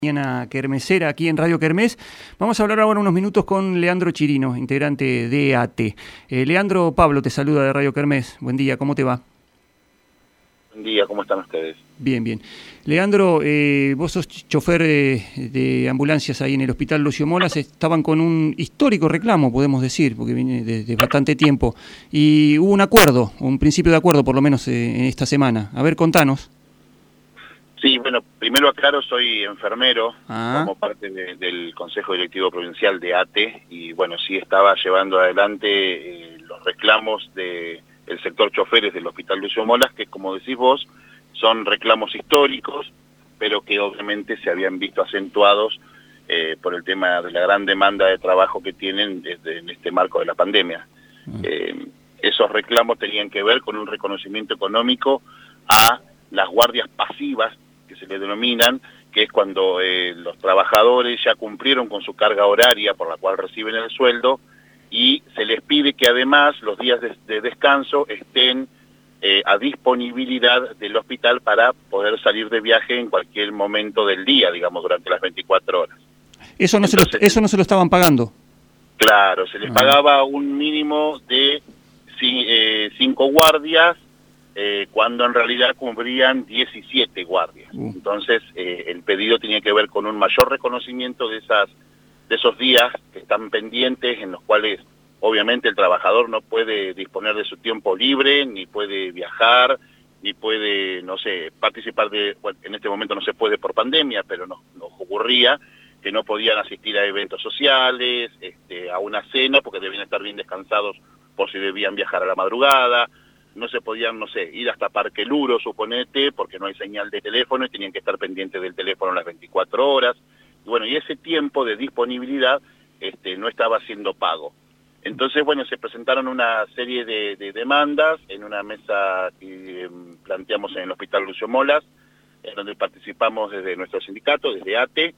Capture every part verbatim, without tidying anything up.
Mañana Kermesera aquí en Radio Kermés. Vamos a hablar ahora unos minutos con Leandro Chirino, integrante de A T. Eh, Leandro, Pablo te saluda de Radio Kermés. Buen día, ¿cómo te va? Buen día, ¿cómo están ustedes? Bien, bien. Leandro, eh, vos sos chofer eh, de ambulancias ahí en el Hospital Lucio Molas. Estaban con un histórico reclamo, podemos decir, porque viene desde bastante tiempo. Y hubo un acuerdo, un principio de acuerdo por lo menos eh, en esta semana. A ver, contanos. Sí, bueno, primero aclaro, soy enfermero, Ah. como parte de, del Consejo Directivo Provincial de A T E, y bueno, sí estaba llevando adelante eh, los reclamos del sector choferes del Hospital Lucio Molas, que como decís vos, son reclamos históricos, pero que obviamente se habían visto acentuados eh, por el tema de la gran demanda de trabajo que tienen desde, en este marco de la pandemia. Mm. Eh, esos reclamos tenían que ver con un reconocimiento económico a las guardias pasivas, que se le denominan, que es cuando eh, los trabajadores ya cumplieron con su carga horaria por la cual reciben el sueldo y se les pide que además los días de, de descanso estén eh, a disponibilidad del hospital para poder salir de viaje en cualquier momento del día, digamos, durante las veinticuatro horas. Eso no, Entonces, se, lo, eso no se lo estaban pagando. Claro, se les ah. pagaba un mínimo de eh, cinco guardias, Eh, cuando en realidad cubrían diecisiete guardias. Uh. Entonces, eh, el pedido tenía que ver con un mayor reconocimiento de esas de esos días que están pendientes, en los cuales obviamente el trabajador no puede disponer de su tiempo libre, ni puede viajar, ni puede, no sé, participar de, bueno, en este momento no se puede por pandemia, pero nos, nos ocurría que no podían asistir a eventos sociales, este, a una cena, porque debían estar bien descansados por si debían viajar a la madrugada. No se podían, no sé, ir hasta Parque Luro, suponete, porque no hay señal de teléfono y tenían que estar pendientes del teléfono las veinticuatro horas. Y bueno, y ese tiempo de disponibilidad este, no estaba siendo pago. Entonces, bueno, se presentaron una serie de, de demandas en una mesa que eh, planteamos en el Hospital Lucio Molas, en donde participamos desde nuestro sindicato, desde A T E,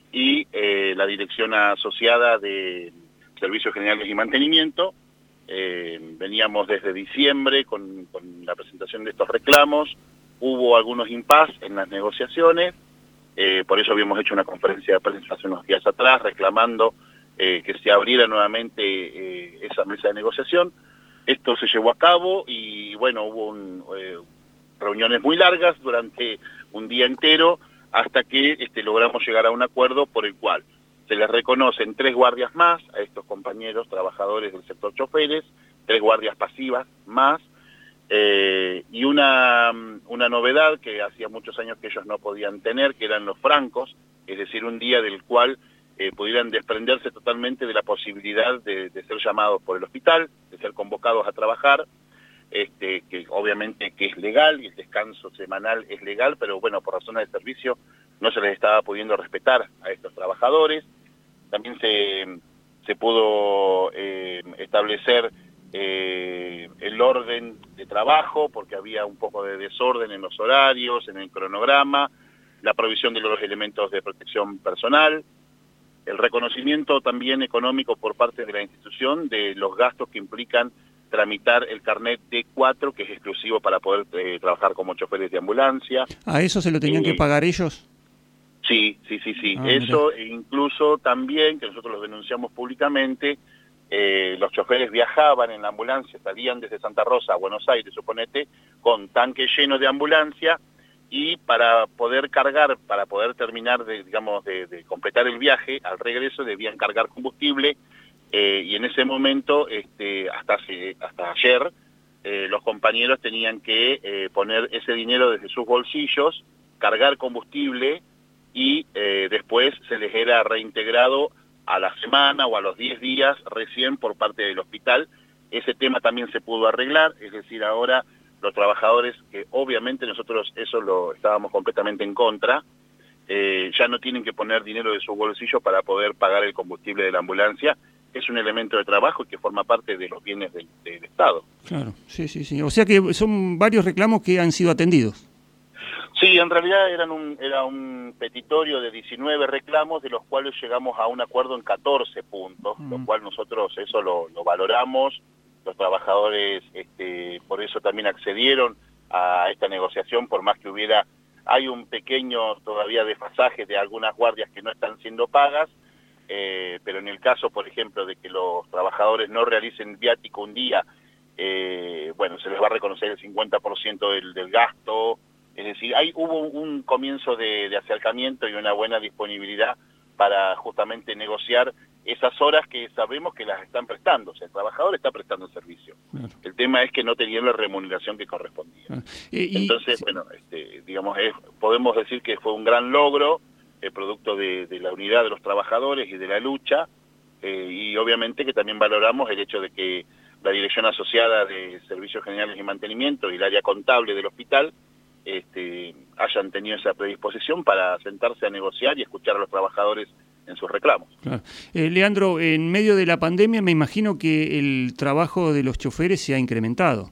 y eh, la dirección asociada de Servicios Generales y Mantenimiento. Eh, veníamos desde diciembre con, con la presentación de estos reclamos, hubo algunos impases en las negociaciones, eh, por eso habíamos hecho una conferencia de prensa hace unos días atrás reclamando eh, que se abriera nuevamente eh, esa mesa de negociación. Esto se llevó a cabo y bueno, hubo un, eh, reuniones muy largas durante un día entero hasta que este, logramos llegar a un acuerdo por el cual se les reconocen tres guardias más a estos compañeros trabajadores del sector choferes, tres guardias pasivas más, eh, y una, una novedad que hacía muchos años que ellos no podían tener, que eran los francos, es decir, un día del cual eh, pudieran desprenderse totalmente de la posibilidad de, de ser llamados por el hospital, de ser convocados a trabajar, este, que obviamente que es legal y el descanso semanal es legal, pero bueno, por razones de servicio no se les estaba pudiendo respetar a estos trabajadores. También se, se pudo eh, establecer eh, el orden de trabajo, porque había un poco de desorden en los horarios, en el cronograma, la provisión de los elementos de protección personal, el reconocimiento también económico por parte de la institución de los gastos que implican tramitar el carnet D cuatro, que es exclusivo para poder eh, trabajar como choferes de ambulancia. ¿A eso se lo tenían eh, que pagar ellos? Sí, sí, sí, sí. Ah, eso mira. Incluso también, que nosotros lo denunciamos públicamente, eh, los choferes viajaban en la ambulancia, salían desde Santa Rosa a Buenos Aires, suponete, con tanque lleno de ambulancia, y para poder cargar, para poder terminar, de, digamos, de, de completar el viaje, al regreso debían cargar combustible, eh, y en ese momento, este, hasta, hasta ayer, eh, los compañeros tenían que eh, poner ese dinero desde sus bolsillos, cargar combustible, y eh, después se les era reintegrado a la semana o a los diez días recién por parte del hospital. Ese tema también se pudo arreglar, es decir, ahora los trabajadores, que obviamente nosotros eso lo estábamos completamente en contra, eh, ya no tienen que poner dinero de su bolsillo para poder pagar el combustible de la ambulancia. Es un elemento de trabajo y que forma parte de los bienes del, del Estado. Claro, sí, sí, sí. O sea que son varios reclamos que han sido atendidos. Sí, en realidad eran un, era un petitorio de diecinueve reclamos, de los cuales llegamos a un acuerdo en catorce puntos, mm. lo cual nosotros eso lo, lo valoramos, los trabajadores este, por eso también accedieron a esta negociación, por más que hubiera hay un pequeño todavía desfasaje de algunas guardias que no están siendo pagas, eh, pero en el caso, por ejemplo, de que los trabajadores no realicen viático un día, eh, bueno, se les va a reconocer el cincuenta por ciento del, del gasto. Es decir, hay, hubo un comienzo de, de acercamiento y una buena disponibilidad para justamente negociar esas horas que sabemos que las están prestando. O sea, el trabajador está prestando el servicio. Claro. El tema es que no tenían la remuneración que correspondía. Claro. Eh, y, Entonces, sí. bueno, este, digamos, es, podemos decir que fue un gran logro, el producto de, de la unidad de los trabajadores y de la lucha, eh, y obviamente que también valoramos el hecho de que la Dirección Asociada de Servicios Generales y Mantenimiento y el área contable del hospital Este, hayan tenido esa predisposición para sentarse a negociar y escuchar a los trabajadores en sus reclamos. Claro. Eh, Leandro, en medio de la pandemia me imagino que el trabajo de los choferes se ha incrementado.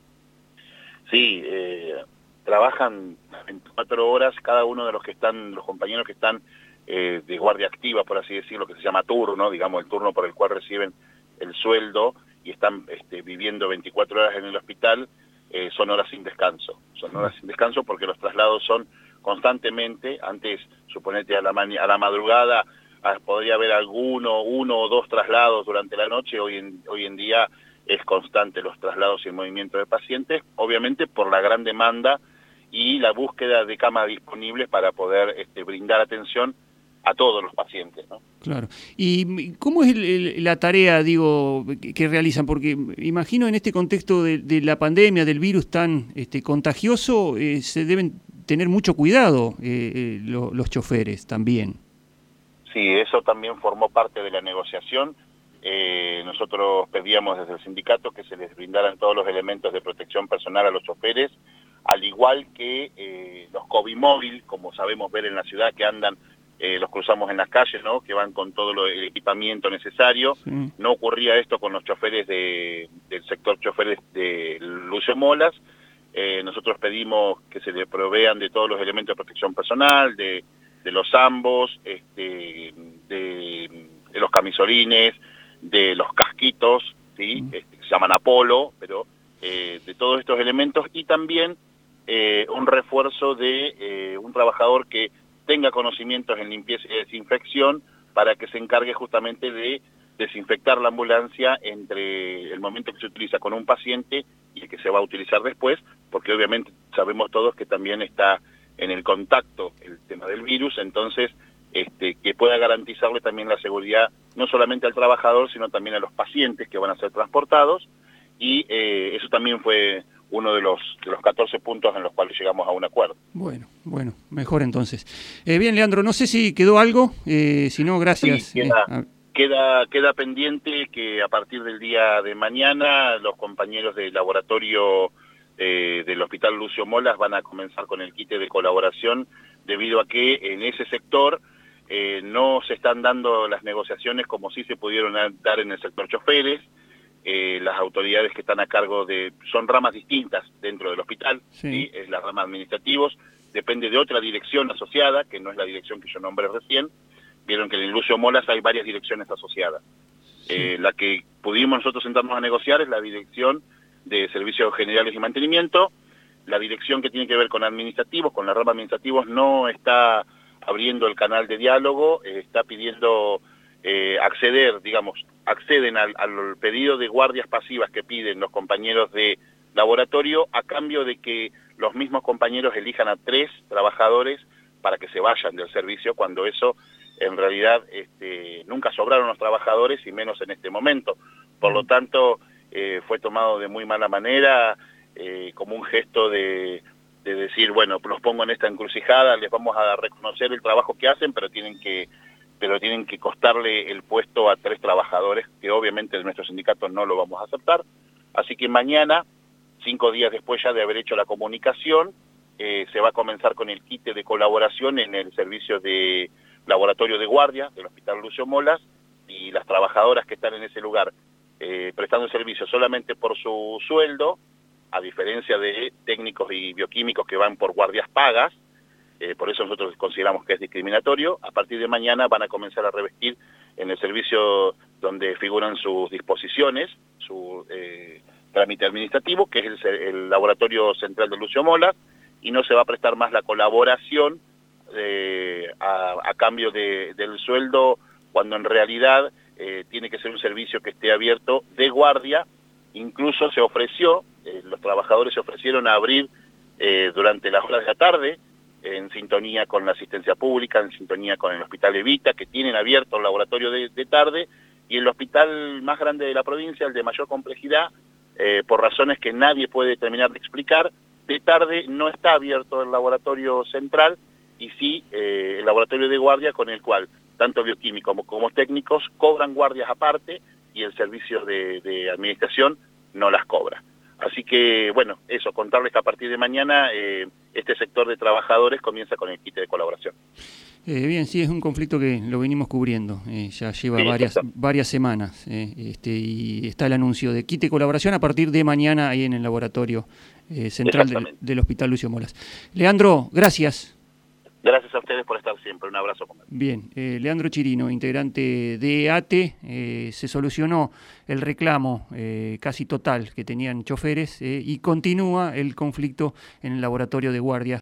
Sí, eh, trabajan veinticuatro horas cada uno de los que están, los compañeros que están eh, de guardia activa, por así decirlo, que se llama turno, digamos el turno por el cual reciben el sueldo y están este, viviendo veinticuatro horas en el hospital. Eh, son horas sin descanso, son horas sin descanso porque los traslados son constantemente. Antes, suponete a la, a la madrugada, ah, podría haber alguno, uno o dos traslados durante la noche. Hoy en, hoy en día es constante los traslados y el movimiento de pacientes, obviamente por la gran demanda y la búsqueda de camas disponibles para poder este, brindar atención a todos los pacientes, ¿no? Claro. ¿Y cómo es el, el, la tarea, digo, que, que realizan? Porque imagino en este contexto de, de la pandemia, del virus tan este, contagioso, eh, se deben tener mucho cuidado eh, eh, lo, los choferes también. Sí, eso también formó parte de la negociación. Eh, nosotros pedíamos desde el sindicato que se les brindaran todos los elementos de protección personal a los choferes, al igual que eh, los COVID móvil, como sabemos ver en la ciudad, que andan Eh, los cruzamos en las calles, ¿no? Que van con todo lo, el equipamiento necesario. Sí. No ocurría esto con los choferes de, del sector choferes de Lucio Molas. Eh, nosotros pedimos que se le provean de todos los elementos de protección personal, de, de los ambos, este, de, de los camisolines, de los casquitos, ¿sí? Mm. Este, se llaman Apolo, pero eh, de todos estos elementos, y también eh, un refuerzo de eh, un trabajador que tenga conocimientos en limpieza y desinfección para que se encargue justamente de desinfectar la ambulancia entre el momento que se utiliza con un paciente y el que se va a utilizar después, porque obviamente sabemos todos que también está en el contacto el tema del virus, entonces este, que pueda garantizarle también la seguridad no solamente al trabajador, sino también a los pacientes que van a ser transportados, y eh, eso también fue uno de los de los catorce puntos en los cuales llegamos a un acuerdo. Bueno, bueno, mejor entonces. Eh, bien, Leandro, no sé si quedó algo, eh, si no, gracias. Sí, queda, eh, a... queda, queda pendiente que a partir del día de mañana los compañeros del laboratorio eh, del Hospital Lucio Molas van a comenzar con el quite de colaboración, debido a que en ese sector eh, no se están dando las negociaciones como sí se pudieron dar en el sector choferes. Eh, las autoridades que están a cargo de, son ramas distintas dentro del hospital, sí. ¿Sí? Es la rama administrativos, depende de otra dirección asociada, que no es la dirección que yo nombré recién. Vieron que en el Lucio Molas hay varias direcciones asociadas. Sí. Eh, la que pudimos nosotros sentarnos a negociar es la dirección de Servicios Generales y Mantenimiento. La dirección que tiene que ver con administrativos, con la rama administrativos, no está abriendo el canal de diálogo, eh, está pidiendo eh, acceder, digamos, acceden al, al pedido de guardias pasivas que piden los compañeros de laboratorio a cambio de que los mismos compañeros elijan a tres trabajadores para que se vayan del servicio, cuando eso en realidad este, nunca sobraron los trabajadores y menos en este momento. Por lo tanto, eh, fue tomado de muy mala manera, eh, como un gesto de, de decir, bueno, los pongo en esta encrucijada, les vamos a reconocer el trabajo que hacen, pero tienen que pero tienen que costarle el puesto a tres trabajadores, que obviamente de nuestro sindicato no lo vamos a aceptar. Así que mañana, cinco días después ya de haber hecho la comunicación, eh, se va a comenzar con el quite de colaboración en el servicio de laboratorio de guardia del Hospital Lucio Molas, y las trabajadoras que están en ese lugar eh, prestando el servicio solamente por su sueldo, a diferencia de técnicos y bioquímicos que van por guardias pagas. Eh, por eso nosotros consideramos que es discriminatorio. A partir de mañana van a comenzar a revestir en el servicio donde figuran sus disposiciones, su eh, trámite administrativo, que es el, el laboratorio central de Lucio Molas, y no se va a prestar más la colaboración eh, a, a cambio de, del sueldo, cuando en realidad eh, tiene que ser un servicio que esté abierto de guardia. Incluso se ofreció, eh, los trabajadores se ofrecieron a abrir eh, durante las horas de la tarde, en sintonía con la asistencia pública, en sintonía con el Hospital Evita, que tienen abierto el laboratorio de, de tarde, y el hospital más grande de la provincia, el de mayor complejidad, eh, por razones que nadie puede terminar de explicar, de tarde no está abierto el laboratorio central, y sí eh, el laboratorio de guardia, con el cual tanto bioquímicos como, como técnicos cobran guardias aparte, y el servicio de, de administración no las cobra. Así que, bueno, eso, contarles que a partir de mañana eh, este sector de trabajadores comienza con el quite de colaboración. Eh, bien, sí, es un conflicto que lo venimos cubriendo, eh, ya lleva Sí, varias varias semanas, eh, este, y está el anuncio de quite de colaboración a partir de mañana ahí en el laboratorio eh, central del, del Hospital Lucio Molas. Leandro, gracias. Gracias a ustedes por estar siempre. Un abrazo. Bien, eh, Leandro Chirino, integrante de ATE, eh, se solucionó el reclamo eh, casi total que tenían choferes eh, y continúa el conflicto en el laboratorio de guardia